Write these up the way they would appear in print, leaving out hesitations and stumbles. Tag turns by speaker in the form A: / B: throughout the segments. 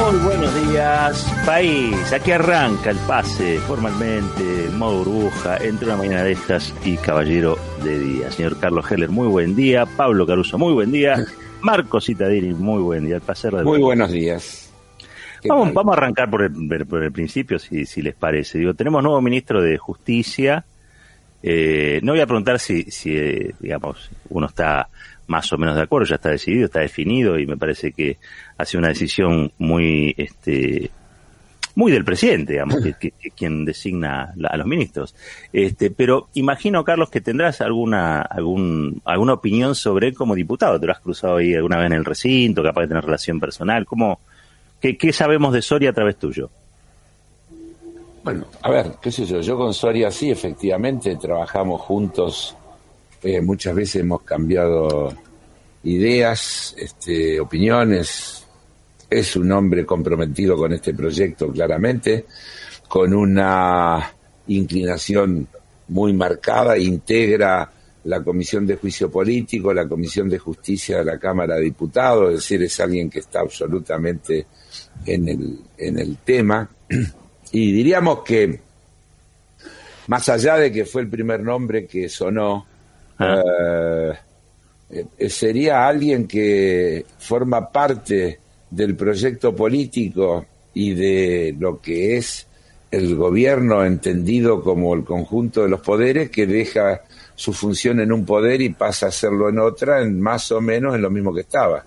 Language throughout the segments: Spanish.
A: Muy buenos días, país. Aquí arranca el pase formalmente, modo burbuja, entre una mañana de estas y caballero de día. Señor Carlos Heller, muy buen día. Pablo Caruso, muy buen día. Marco Citadini, muy buen día. El placer de
B: muy buenos días.
A: Vamos a arrancar por el principio, si les parece. Tenemos nuevo ministro de Justicia. No voy a preguntar si digamos, uno está más o menos de acuerdo, ya está decidido, está definido, y me parece que ha sido una decisión muy muy del presidente, digamos, que quien designa a los ministros. Pero imagino, Carlos, que tendrás alguna opinión sobre él como diputado. Te lo has cruzado ahí alguna vez en el recinto, capaz de tener relación personal. ¿Qué sabemos de Soria a través tuyo?
B: Bueno, a ver, qué sé yo con Soria sí, efectivamente, trabajamos juntos, muchas veces hemos cambiado ideas, opiniones. Es un hombre comprometido con este proyecto, claramente, con una inclinación muy marcada, integra la Comisión de Juicio Político, la Comisión de Justicia de la Cámara de Diputados, es decir, es alguien que está absolutamente en el tema. Y diríamos que, más allá de que fue el primer nombre que sonó, sería alguien que forma parte del proyecto político y de lo que es el gobierno entendido como el conjunto de los poderes, que deja su función en un poder y pasa a hacerlo en otra, más o menos en lo mismo que estaba.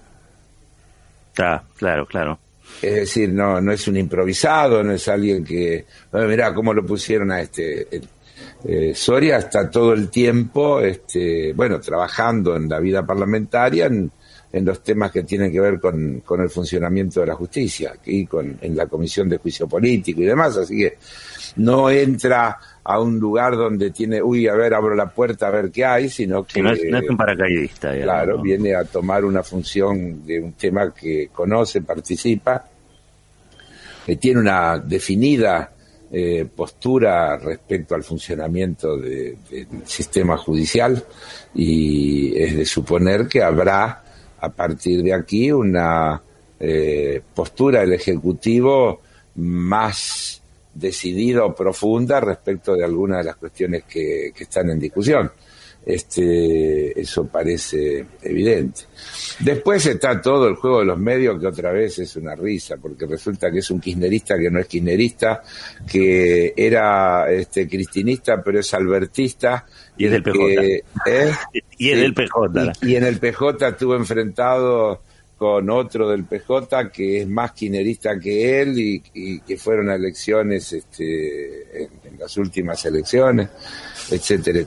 A: Claro.
B: Es decir, no es un improvisado, no es alguien que... mirá cómo lo pusieron a Soria está todo el tiempo, trabajando en la vida parlamentaria, en los temas que tienen que ver con el funcionamiento de la justicia, y en la Comisión de Juicio Político y demás, así que no entra a un lugar donde tiene, abro la puerta a ver qué hay, sino que...
A: No es un paracaidista. Digamos,
B: claro,
A: ¿no?
B: Viene a tomar una función de un tema que conoce, participa, que tiene una definida postura respecto al funcionamiento del sistema judicial, y es de suponer que habrá a partir de aquí una postura del Ejecutivo más decidida o profunda respecto de algunas de las cuestiones que están en discusión. Eso parece evidente. Después está todo el juego de los medios, que otra vez es una risa, porque resulta que es un kirchnerista que no es kirchnerista, que era cristinista pero es albertista,
A: y es del PJ. Y es del PJ.
B: Y en el PJ estuvo enfrentado con otro del PJ que es más kirchnerista que él, y que fueron a elecciones en las últimas elecciones, etcétera.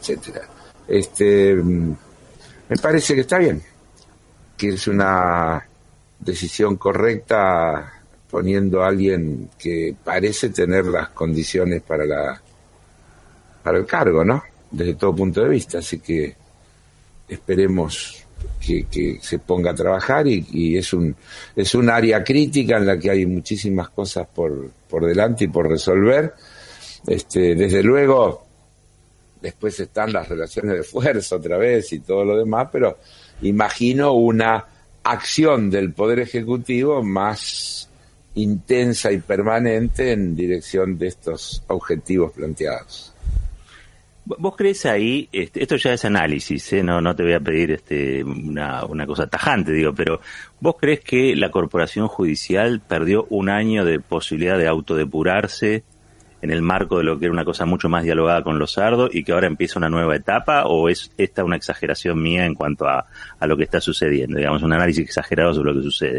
B: Me parece que está bien, que es una decisión correcta, poniendo a alguien que parece tener las condiciones para el cargo, ¿no? Desde todo punto de vista, así que esperemos que se ponga a trabajar, y es un área crítica en la que hay muchísimas cosas por delante y por resolver. Desde luego, después están las relaciones de fuerza otra vez y todo lo demás, pero imagino una acción del Poder Ejecutivo más intensa y permanente en dirección de estos objetivos planteados.
A: ¿Vos crees ahí, esto ya es análisis, no te voy a pedir una cosa tajante, pero ¿vos crees que la Corporación Judicial perdió un año de posibilidad de autodepurarse en el marco de lo que era una cosa mucho más dialogada con Losardo, y que ahora empieza una nueva etapa, o es esta una exageración mía en cuanto a lo que está sucediendo, digamos, un análisis exagerado sobre lo que sucede?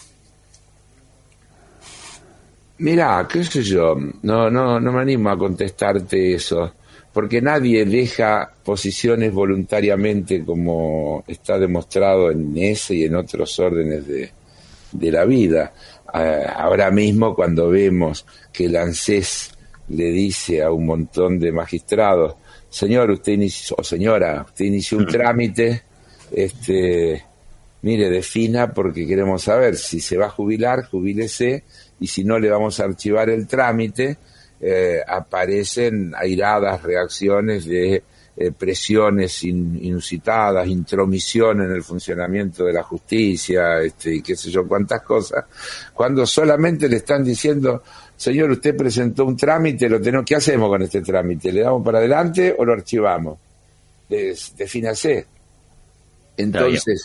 B: Mirá, qué sé yo, no me animo a contestarte eso, porque nadie deja posiciones voluntariamente, como está demostrado en ese y en otros órdenes de la vida. Ahora mismo, cuando vemos que el ANSES le dice a un montón de magistrados: señor, usted inició, o señora, usted inició un trámite, mire, defina, porque queremos saber si se va a jubilar, jubílese, y si no, le vamos a archivar el trámite. Aparecen airadas reacciones de presiones inusitadas, intromisión en el funcionamiento de la justicia, y qué sé yo cuántas cosas, cuando solamente le están diciendo, señor, usted presentó un trámite, ¿qué hacemos con este trámite? ¿Le damos para adelante o lo archivamos? Defínase. Entonces,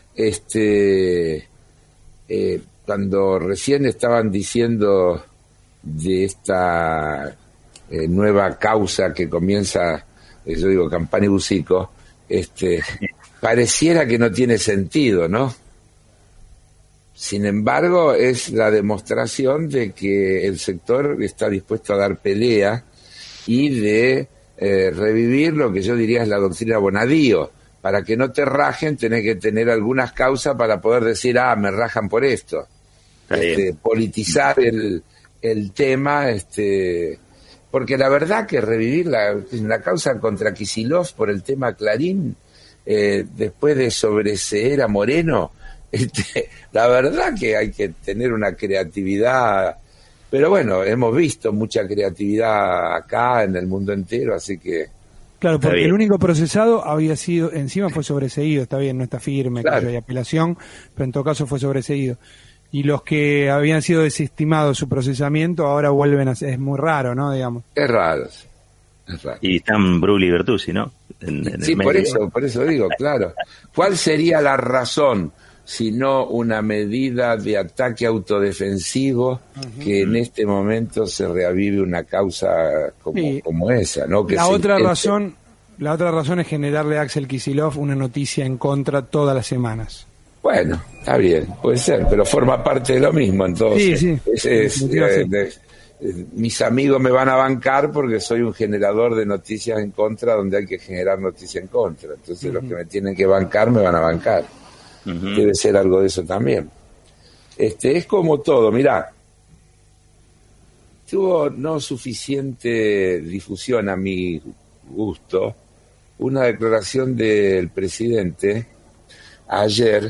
B: cuando recién estaban diciendo de esta nueva causa que comienza, yo digo, Campana y Busico, pareciera que no tiene sentido, ¿no? Sin embargo, es la demostración de que el sector está dispuesto a dar pelea y de revivir lo que yo diría es la doctrina Bonadío. Para que no te rajen, tenés que tener algunas causas para poder decir, me rajan por esto. Politizar el tema, porque la verdad que revivir la causa contra Kicillof por el tema Clarín, después de sobreseer a Moreno, la verdad que hay que tener una creatividad, pero bueno, hemos visto mucha creatividad acá en el mundo entero, así que...
C: Claro, porque el único procesado había sido, encima fue sobreseído, está bien, no está firme, claro, que hay apelación, pero en todo caso fue sobreseído. Y los que habían sido desestimados su procesamiento ahora vuelven a ser, es muy raro, ¿no? Digamos.
B: Es raro.
A: Y están Brulli y Bertuzzi, ¿no?
B: Sí, por eso digo, claro. ¿Cuál sería la razón, si no una medida de ataque autodefensivo, que en este momento se reavive una causa como esa, ¿no? Que
C: la otra razón es generarle a Axel Kicillof una noticia en contra todas las semanas.
B: Bueno, está bien, puede ser, pero forma parte de lo mismo, entonces.
C: Sí.
B: Mis amigos me van a bancar porque soy un generador de noticias en contra donde hay que generar noticias en contra. Entonces los que me tienen que bancar me van a bancar. Debe ser algo de eso también. Es como todo, mirá. Tuvo no suficiente difusión a mi gusto una declaración del presidente ayer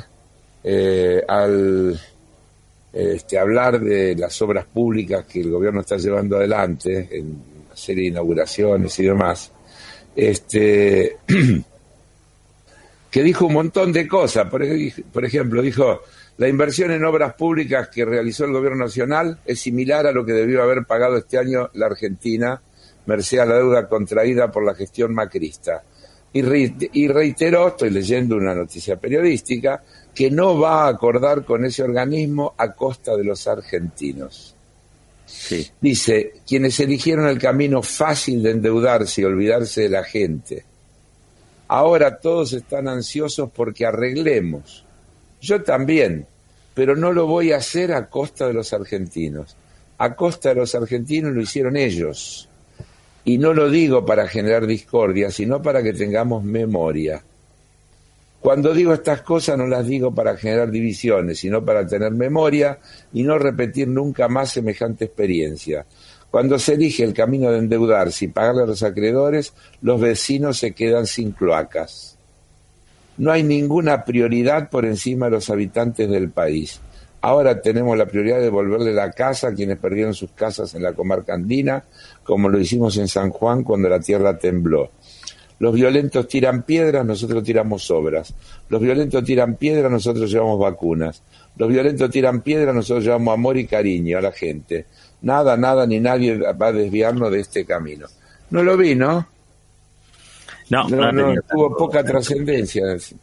B: al hablar de las obras públicas que el gobierno está llevando adelante en una serie de inauguraciones y demás, que dijo un montón de cosas. Por ejemplo, dijo, la inversión en obras públicas que realizó el gobierno nacional es similar a lo que debió haber pagado este año la Argentina, merced a la deuda contraída por la gestión macrista. Y reiteró, estoy leyendo una noticia periodística, que no va a acordar con ese organismo a costa de los argentinos.
A: Sí.
B: Dice, quienes eligieron el camino fácil de endeudarse y olvidarse de la gente, ahora todos están ansiosos porque arreglemos. Yo también, pero no lo voy a hacer a costa de los argentinos. A costa de los argentinos lo hicieron ellos. Y no lo digo para generar discordia, sino para que tengamos memoria. Cuando digo estas cosas no las digo para generar divisiones, sino para tener memoria y no repetir nunca más semejante experiencia. Cuando se elige el camino de endeudarse y pagarle a los acreedores, los vecinos se quedan sin cloacas. No hay ninguna prioridad por encima de los habitantes del país. Ahora tenemos la prioridad de devolverle la casa a quienes perdieron sus casas en la comarca andina, como lo hicimos en San Juan cuando la tierra tembló. Los violentos tiran piedras, nosotros tiramos obras. Los violentos tiran piedras, nosotros llevamos vacunas. Los violentos tiran piedras, nosotros llevamos amor y cariño a la gente. Nada, ni nadie va a desviarnos de este camino. No lo vi, ¿no?
A: No,
B: tuvo poca trascendencia.
A: Sí.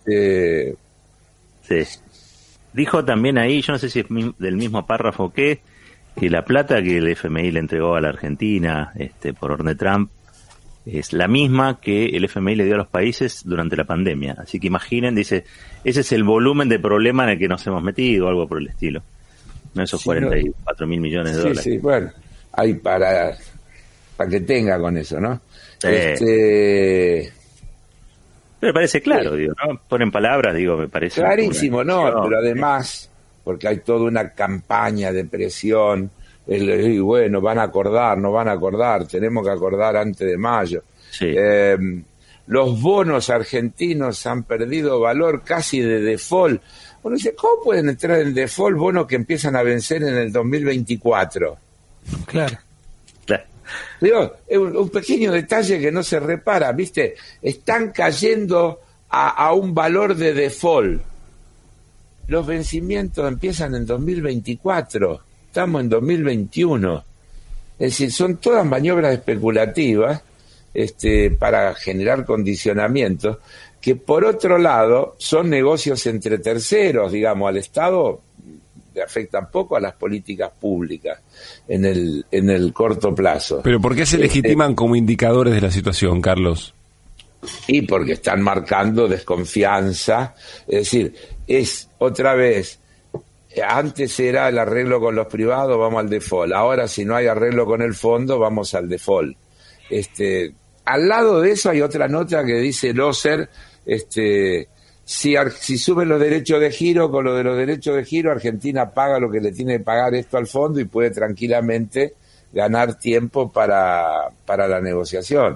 A: Dijo también ahí, yo no sé si es del mismo párrafo que la plata que el FMI le entregó a la Argentina por orden de Trump es la misma que el FMI le dio a los países durante la pandemia. Así que imaginen, dice, ese es el volumen de problema en el que nos hemos metido, algo por el estilo. No esos 44 mil millones de dólares.
B: Sí, bueno, hay para que tenga con eso, ¿no?
A: Sí. Pero me parece claro, digo, ¿no? Ponen palabras, digo, me parece...
B: Clarísimo, pero además, porque hay toda una campaña de presión, y bueno, van a acordar, no van a acordar, tenemos que acordar antes de mayo.
A: Sí.
B: Los bonos argentinos han perdido valor casi de default. Uno dice, ¿cómo pueden entrar en default bonos que empiezan a vencer en el 2024?
C: Claro.
B: Digo, es un pequeño detalle que no se repara, ¿viste? Están cayendo a un valor de default. Los vencimientos empiezan en 2024, estamos en 2021. Es decir, son todas maniobras especulativas para generar condicionamientos, que por otro lado son negocios entre terceros, digamos, al Estado le afectan poco a las políticas públicas en el corto plazo.
D: ¿Pero por qué se legitiman como indicadores de la situación, Carlos?
B: Y porque están marcando desconfianza, es decir, es otra vez, antes era el arreglo con los privados, vamos al default, ahora si no hay arreglo con el fondo, vamos al default. Al lado de eso hay otra nota que dice Loser, si suben los derechos de giro, con lo de los derechos de giro, Argentina paga lo que le tiene que pagar esto al fondo y puede tranquilamente ganar tiempo para la negociación.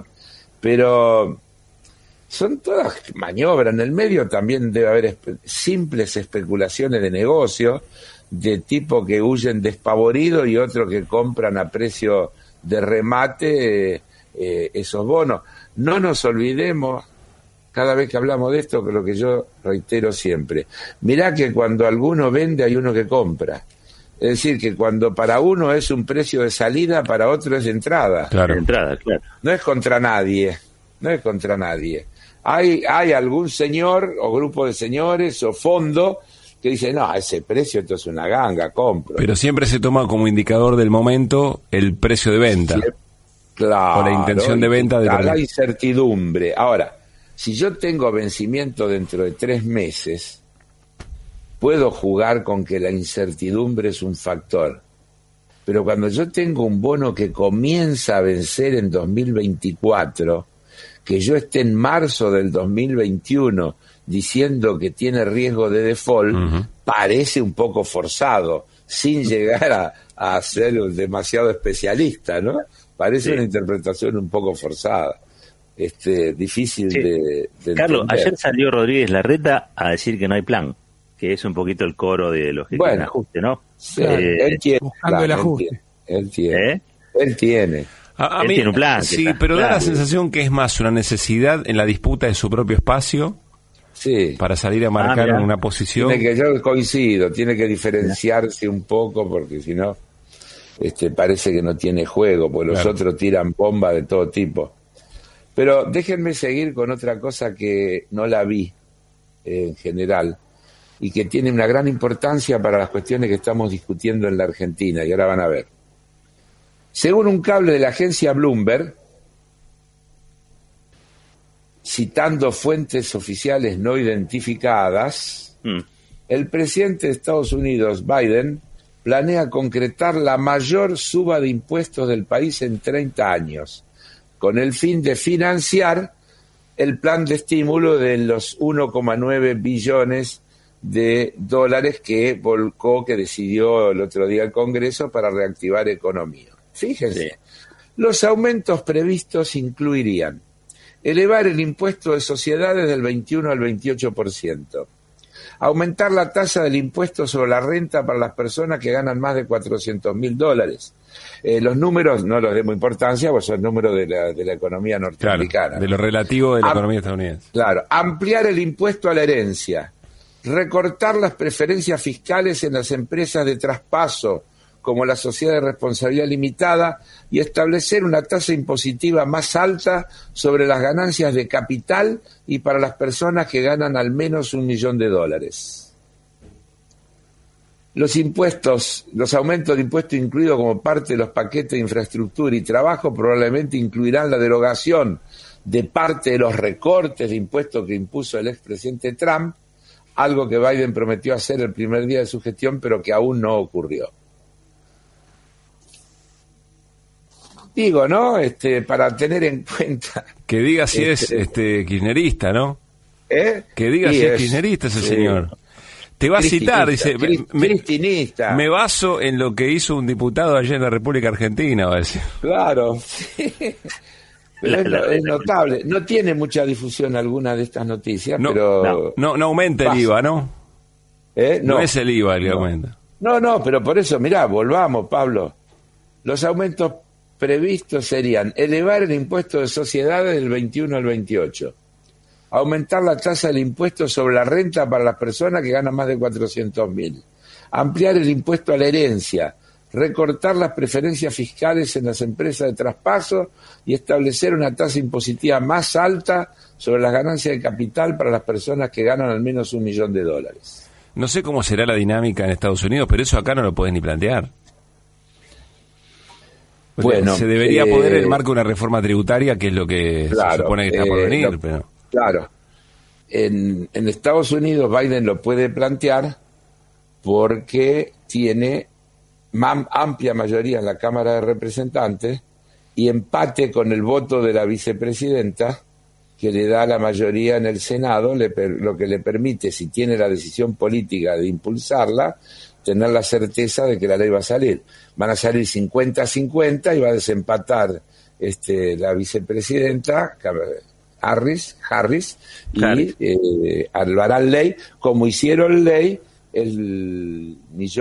B: Pero son todas maniobras. En el medio también debe haber simples especulaciones de negocio, de tipo que huyen despavoridos y otros que compran a precio de remate esos bonos. No nos olvidemos, cada vez que hablamos de esto, que lo que yo reitero siempre, mirá que cuando alguno vende hay uno que compra. Es decir, que cuando para uno es un precio de salida, para otro es de entrada.
A: Claro. De entrada, claro.
B: No es contra nadie, no es contra nadie. Hay algún señor o grupo de señores o fondo que dice, no, a ese precio esto es una ganga, compro.
D: Pero siempre se toma como indicador del momento el precio de venta. Sí,
B: claro.
D: O la intención de venta.
B: La incertidumbre. Ahora, si yo tengo vencimiento dentro de 3 meses, puedo jugar con que la incertidumbre es un factor. Pero cuando yo tengo un bono que comienza a vencer en 2024, que yo esté en marzo del 2021 diciendo que tiene riesgo de default, parece un poco forzado, sin llegar a ser demasiado especialista, ¿no? Parece una interpretación un poco forzada. Difícil de
A: Carlos,
B: entender.
A: ayer salió Rodríguez Larreta a decir que no hay plan, que es un poquito el coro de los que tienen ajuste, ¿no?
B: Sí, él tiene
C: buscando el ajuste.
B: Él tiene. Él tiene
A: un plan.
D: Sí, pero da la sensación que es más una necesidad en la disputa de su propio espacio, sí, para salir a marcar una posición.
B: Yo coincido, tiene que diferenciarse un poco, porque si no, parece que no tiene juego, porque los otros tiran bombas de todo tipo. Pero déjenme seguir con otra cosa que no la vi en general y que tiene una gran importancia para las cuestiones que estamos discutiendo en la Argentina, y ahora van a ver. Según un cable de la agencia Bloomberg, citando fuentes oficiales no identificadas, el presidente de Estados Unidos, Biden, planea concretar la mayor suba de impuestos del país en 30 años, con el fin de financiar el plan de estímulo de los 1,9 billones de dólares que decidió el otro día el Congreso para reactivar economía. Fíjense, los aumentos previstos incluirían elevar el impuesto de sociedades del 21 al 28%, aumentar la tasa del impuesto sobre la renta para las personas que ganan más de $400,000. Los números no los demos importancia, pues son números de la economía norteamericana.
D: Claro, de lo relativo de la economía estadounidense.
B: Claro, ampliar el impuesto a la herencia, recortar las preferencias fiscales en las empresas de traspaso, como la sociedad de responsabilidad limitada, y establecer una tasa impositiva más alta sobre las ganancias de capital y para las personas que ganan al menos $1 millón. Los aumentos de impuestos incluidos como parte de los paquetes de infraestructura y trabajo probablemente incluirán la derogación de parte de los recortes de impuestos que impuso el expresidente Trump, algo que Biden prometió hacer el primer día de su gestión, pero que aún no ocurrió. Digo, ¿no? Para tener en cuenta...
D: Que diga si es kirchnerista, ¿no? Que diga si es kirchnerista ese señor. Te va a citar, dice...
B: Cristinista.
D: Me baso en lo que hizo un diputado allá en la República Argentina, va a decir.
B: Claro, sí. Pero es notable. No tiene mucha difusión alguna de estas noticias, pero...
D: No aumenta el IVA, ¿no? No es el IVA el que aumenta.
B: No, pero por eso, mirá, volvamos, Pablo. Los aumentos previstos serían elevar el impuesto de sociedades del 21 al 28, aumentar la tasa del impuesto sobre la renta para las personas que ganan más de 400.000, ampliar el impuesto a la herencia, recortar las preferencias fiscales en las empresas de traspaso y establecer una tasa impositiva más alta sobre las ganancias de capital para las personas que ganan al menos $1 millón.
D: No sé cómo será la dinámica en Estados Unidos, pero eso acá no lo podés ni plantear. Bueno, se debería poder en el marco de una reforma tributaria, que es lo que se supone que está por venir. Pero
B: claro, en Estados Unidos Biden lo puede plantear porque tiene amplia mayoría en la Cámara de Representantes y empate con el voto de la vicepresidenta, que le da la mayoría en el Senado, lo que le permite, si tiene la decisión política de impulsarla, tener la certeza de que la ley va a salir. Van a salir 50-50 y va a desempatar la vicepresidenta Harris y lo harán ley, como hicieron ley el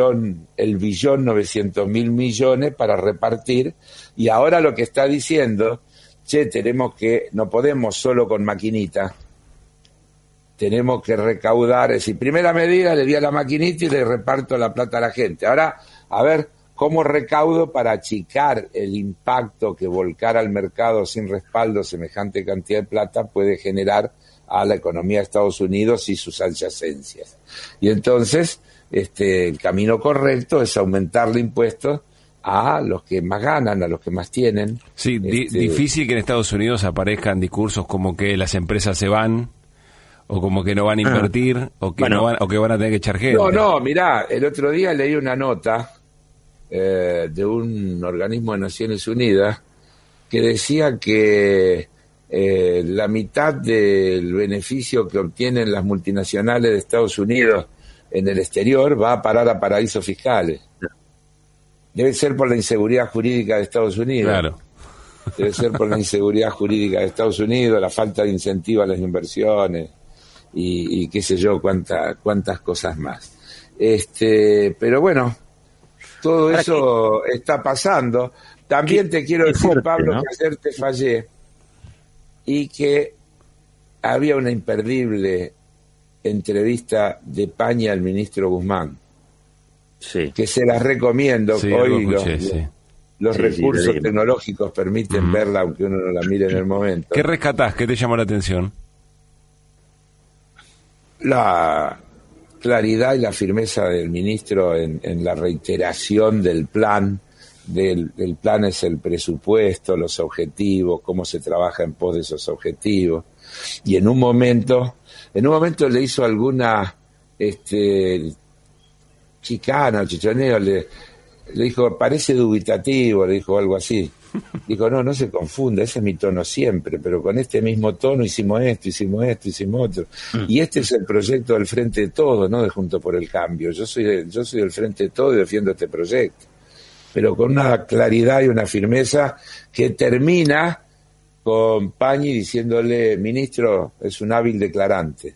B: 1.900.000.000.000 para repartir, y ahora lo que está diciendo, no podemos solo con maquinita, tenemos que recaudar, es decir, primera medida, le di a la maquinita y le reparto la plata a la gente. Ahora, a ver, ¿cómo recaudo para achicar el impacto que volcar al mercado sin respaldo semejante cantidad de plata puede generar a la economía de Estados Unidos y sus adyacencias? Y entonces, el camino correcto es aumentarle impuestos a los que más ganan, a los que más tienen.
D: Sí, difícil que en Estados Unidos aparezcan discursos como que las empresas se van, o como que no van a invertir, o que o que van a tener que echar gente.
B: No, mirá, el otro día leí una nota de un organismo de Naciones Unidas que decía que la mitad del beneficio que obtienen las multinacionales de Estados Unidos en el exterior va a parar a paraísos fiscales. Debe ser por la inseguridad jurídica de Estados Unidos.
D: Claro.
B: Debe ser por la inseguridad jurídica de Estados Unidos, la falta de incentivo a las inversiones y qué sé yo, cuántas cosas más. Pero bueno, todo eso está pasando. También te quiero decir, fuerte, Pablo, ¿no? Que ayer te fallé y que había una imperdible entrevista de Paña al ministro Guzmán. Sí. Que se las recomiendo. Sí, hoy los recursos tecnológicos permiten verla, aunque uno no la mire en el momento.
D: ¿Qué rescatás? ¿Qué te llamó la atención?
B: La claridad y la firmeza del ministro en la reiteración del plan. El plan es el presupuesto, los objetivos, cómo se trabaja en pos de esos objetivos. Y en un momento le hizo alguna chicana o chichoneo, le dijo, parece dubitativo, le dijo algo así. Dijo, no se confunda, ese es mi tono siempre, pero con este mismo tono hicimos esto, hicimos otro. Y este es el proyecto del Frente de Todos, no de Juntos por el Cambio. Yo soy del Frente de Todos y defiendo este proyecto. Pero con una claridad y una firmeza que termina con Pañi diciéndole, ministro, es un hábil declarante.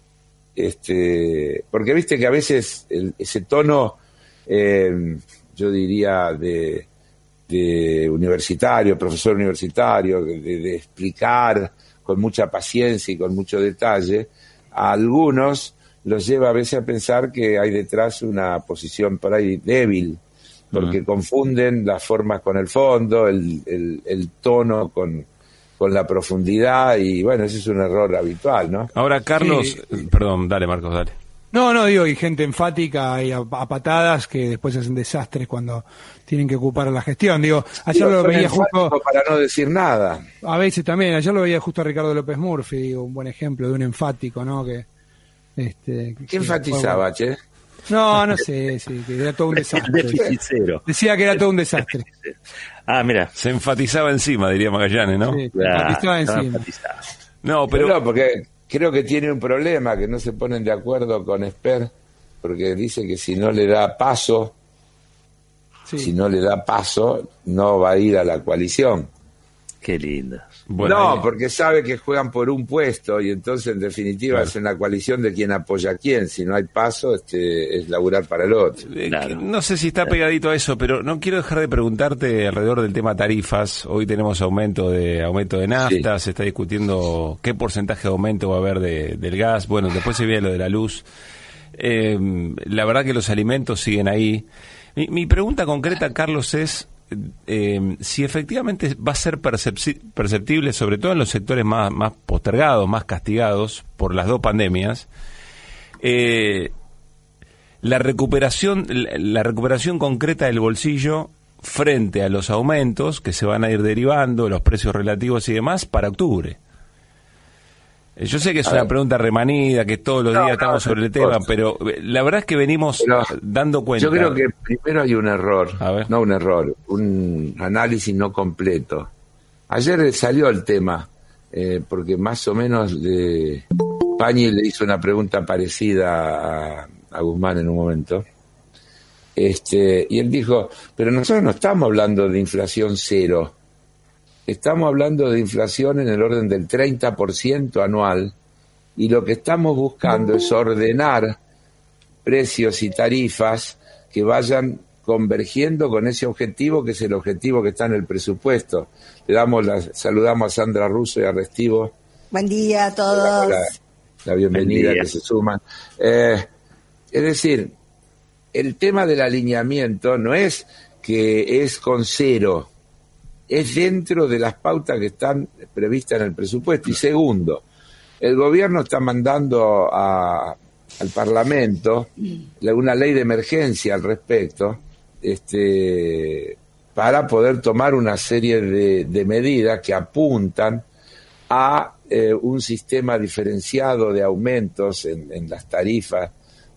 B: Porque viste que a veces ese tono, yo diría, de universitario, profesor universitario, de explicar con mucha paciencia y con mucho detalle, a algunos los lleva a veces a pensar que hay detrás una posición por ahí débil, porque confunden las formas con el fondo, el tono con la profundidad, y bueno, ese es un error habitual, ¿no?
D: Ahora, Carlos, perdón, dale Marcos, dale.
C: No, digo, y gente enfática y a patadas que después hacen desastres cuando tienen que ocupar la gestión. Digo, ayer lo veía justo...
B: Para no decir nada.
C: A veces también, ayer lo veía justo a Ricardo López Murphy, digo, un buen ejemplo de un enfático, ¿no? ¿Qué
B: enfatizaba, che?
C: No sé, sí, que era todo un desastre. Decía que era todo un desastre.
A: Mira.
D: Se enfatizaba encima, diría Magallanes, ¿no?
C: Sí, enfatizaba encima.
B: No, pero porque creo que tiene un problema, que no se ponen de acuerdo con Esper, porque dice que si no le da paso, no va a ir a la coalición.
A: Qué lindas.
B: Bueno, porque sabe que juegan por un puesto y entonces en definitiva
D: claro,
B: es una coalición de quién apoya a quién. Si no hay paso, es laburar para el otro.
A: Claro.
D: No sé si está pegadito a eso, pero no quiero dejar de preguntarte alrededor del tema tarifas. Hoy tenemos aumento de nafta, se está discutiendo qué porcentaje de aumento va a haber del gas. Bueno, después se viene lo de la luz. La verdad que los alimentos siguen ahí. Mi pregunta concreta, Carlos, es si efectivamente va a ser perceptible, sobre todo en los sectores más postergados, más castigados por las dos pandemias, la recuperación concreta del bolsillo frente a los aumentos que se van a ir derivando, los precios relativos y demás, para octubre. Yo sé que es una pregunta remanida, que todos los días estamos sobre el tema, pero la verdad es que venimos dando cuenta.
B: Yo creo que primero hay un error, un análisis no completo. Ayer salió el tema, porque más o menos Pañi le hizo una pregunta parecida a Guzmán en un momento, y él dijo, pero nosotros no estamos hablando de inflación cero. Estamos hablando de inflación en el orden del 30% anual y lo que estamos buscando es ordenar precios y tarifas que vayan convergiendo con ese objetivo, que es el objetivo que está en el presupuesto. Saludamos a Sandra Russo y a Restivo.
E: Buen día a todos.
B: La bienvenida que se suman. Es decir, el tema del alineamiento no es que es con cero, es dentro de las pautas que están previstas en el presupuesto. Y segundo, el gobierno está mandando al Parlamento una ley de emergencia al respecto, para poder tomar una serie de medidas que apuntan a un sistema diferenciado de aumentos en las tarifas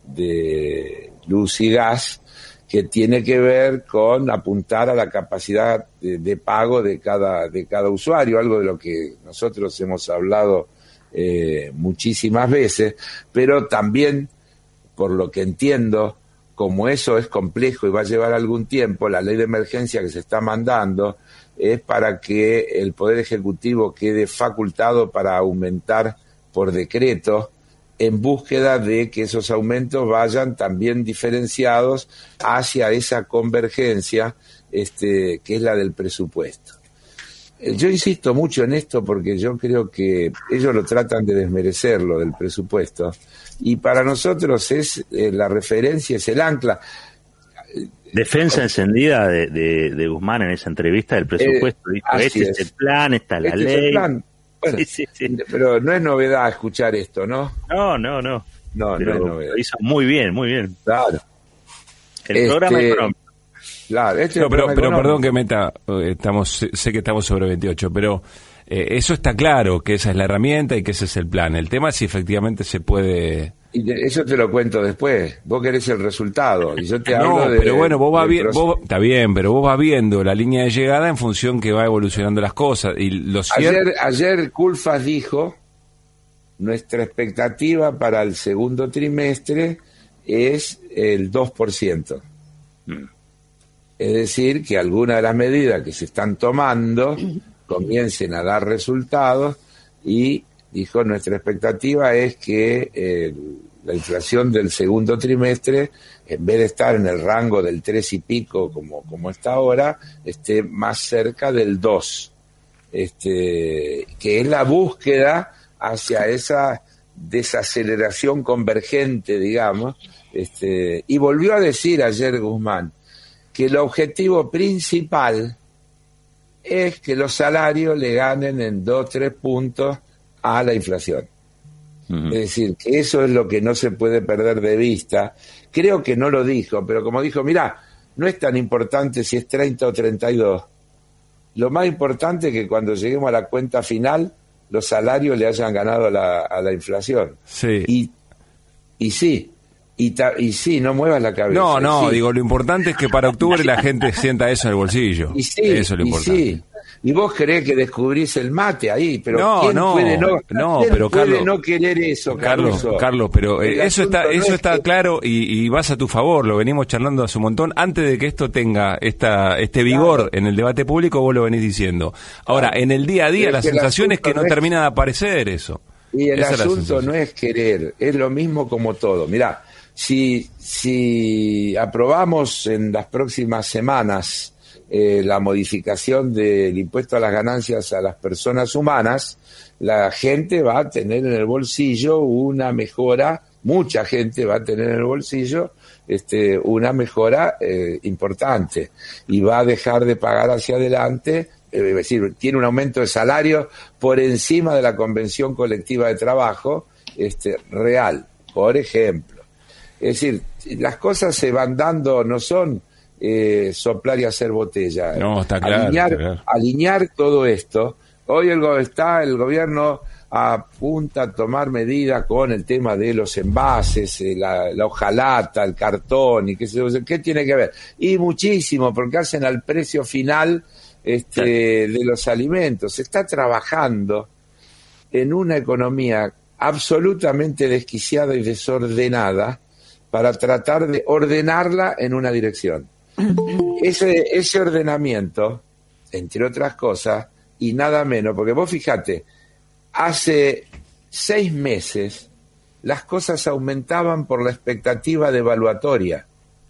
B: de luz y gas, que tiene que ver con apuntar a la capacidad de pago de cada usuario, algo de lo que nosotros hemos hablado muchísimas veces, pero también, por lo que entiendo, como eso es complejo y va a llevar algún tiempo, la ley de emergencia que se está mandando es para que el Poder Ejecutivo quede facultado para aumentar por decreto, en búsqueda de que esos aumentos vayan también diferenciados hacia esa convergencia que es la del presupuesto. Yo insisto mucho en esto porque yo creo que ellos lo tratan de desmerecer, lo del presupuesto, y para nosotros es la referencia, es el ancla.
A: Defensa encendida de Guzmán en esa entrevista del presupuesto. Dijo, este es el plan, está la ley.
B: Es el plan. Bueno, sí. Pero no es novedad escuchar esto, ¿no?
A: No.
B: No es novedad.
A: Lo hizo muy bien.
B: Claro.
A: El programa económico.
B: Claro,
D: pero perdón que meta, sé que estamos sobre 28, pero eso está claro, que esa es la herramienta y que ese es el plan. El tema es si efectivamente se puede...
B: Y eso te lo cuento después. Vos querés el resultado y yo te hablo de...
D: pero bueno, está bien, pero vos vas viendo la línea de llegada en función que va evolucionando las cosas. Y
B: Ayer Culfas dijo, nuestra expectativa para el segundo trimestre es el 2%. Es decir, que algunas de las medidas que se están tomando comiencen a dar resultados y dijo, nuestra expectativa es que la inflación del segundo trimestre, en vez de estar en el rango del 3 y pico como está ahora, esté más cerca del 2, que es la búsqueda hacia esa desaceleración convergente, digamos, y volvió a decir ayer Guzmán que el objetivo principal es que los salarios le ganen en 2-3 puntos a la inflación. Es decir, que eso es lo que no se puede perder de vista. Creo que no lo dijo, pero como dijo, mirá, no es tan importante si es 30 o 32. Lo más importante es que cuando lleguemos a la cuenta final, los salarios le hayan ganado a la inflación.
D: Sí.
B: Y sí. Y sí, no muevas la cabeza.
D: No, digo, lo importante es que para octubre la gente sienta eso en el bolsillo.
B: Y sí,
D: eso es lo importante.
B: Y vos creés que descubrís el mate ahí, pero
D: No,
B: ¿quién puede
D: Carlos,
B: no querer eso,
D: Carlos, pero eso está claro y vas a tu favor, lo venimos charlando hace un montón. Antes de que esto tenga este vigor en el debate público, vos lo venís diciendo. Ahora, en el día a día, la sensación es que no termina de aparecer eso.
B: Y el asunto no es querer, es lo mismo como todo. Mirá, si aprobamos en las próximas semanas la modificación del impuesto a las ganancias a las personas humanas, la gente va a tener en el bolsillo una mejora, mucha gente va a tener en el bolsillo una mejora importante y va a dejar de pagar hacia adelante, es decir, tiene un aumento de salario por encima de la convención colectiva de trabajo real, por ejemplo. Es decir, las cosas se van dando, no son soplar y hacer botella.
D: No, está claro,
B: alinear todo esto. Hoy el gobierno apunta a tomar medidas con el tema de los envases, la hojalata, el cartón y qué sé yo. ¿Qué tiene que ver? Y muchísimo, porque hacen al precio final de los alimentos. Se está trabajando en una economía absolutamente desquiciada y desordenada para tratar de ordenarla en una dirección. Ese ordenamiento, entre otras cosas, y nada menos, porque vos fíjate, hace 6 meses las cosas aumentaban por la expectativa devaluatoria.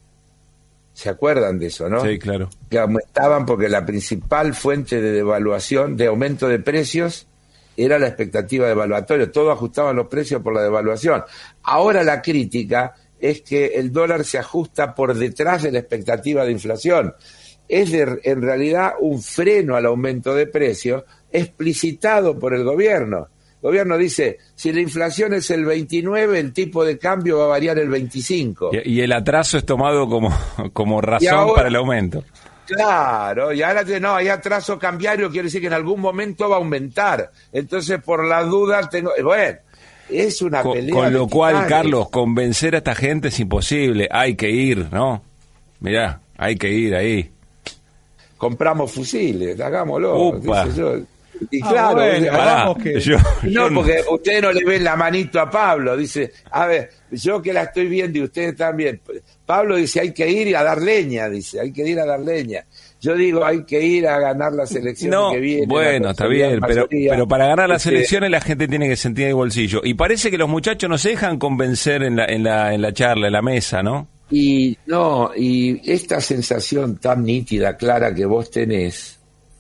B: ¿Se acuerdan de eso, no?
D: Sí, claro.
B: Que aumentaban porque la principal fuente de devaluación, de aumento de precios, era la expectativa devaluatoria. Todos ajustaban los precios por la devaluación. Ahora la crítica es que el dólar se ajusta por detrás de la expectativa de inflación. Es en realidad un freno al aumento de precios explicitado por el gobierno. El gobierno dice, si la inflación es el 29, el tipo de cambio va a variar el 25.
D: Y el atraso es tomado como razón ahora, para el aumento.
B: Claro, y ahora hay atraso cambiario, quiere decir que en algún momento va a aumentar. Entonces, por las dudas, bueno, es una pelea.
D: Con lo cual, Carlos, convencer a esta gente es imposible. Hay que ir, ¿no? Mirá, hay que ir ahí.
B: Compramos fusiles, hagámoslo.
D: Upa.
B: Y claro,
C: bueno,
B: porque ustedes no le ven la manito a Pablo, dice, a ver, yo que la estoy viendo y ustedes también. Pablo dice, hay que ir a dar leña, dice, hay que ir a dar leña. Yo digo, hay que ir a ganar las elecciones que vienen.
D: Bueno, está bien, pero para ganar las elecciones la gente tiene que sentir el bolsillo. Y parece que los muchachos no se dejan convencer en la charla, en la mesa, ¿no?
B: Y esta sensación tan nítida, clara que vos tenés,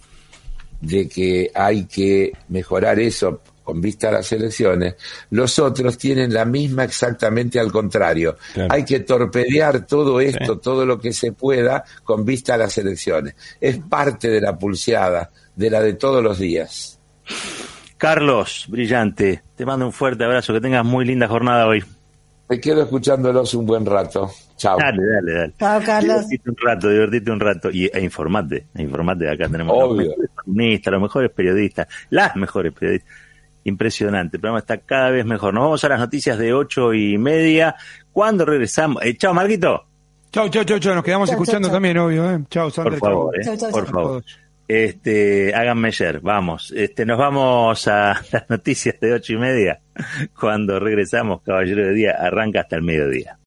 B: de que hay que mejorar eso con vista a las elecciones, los otros tienen la misma exactamente al contrario. Claro. Hay que torpedear todo esto, sí, todo lo que se pueda con vista a las elecciones. Es parte de la pulseada, de la de todos los días.
A: Carlos, brillante, te mando un fuerte abrazo, que tengas muy linda jornada hoy.
B: Me quedo escuchándolos un buen rato. Chao.
A: Dale.
E: Chao, Carlos.
A: Divertite un rato. Informate. Acá tenemos los mejores columnistas, los mejores periodistas, las mejores periodistas. Impresionante. El programa está cada vez mejor. Nos vamos a las noticias de 8:30. ¿Cuándo regresamos? Chao, Marquito.
C: Chao. Nos quedamos escuchando también, obvio. Chao, Sandra.
A: Por favor, por favor. Háganme ayer, vamos. Nos vamos a las noticias de 8:30. Cuando regresamos, Caballero de Día arranca hasta el mediodía.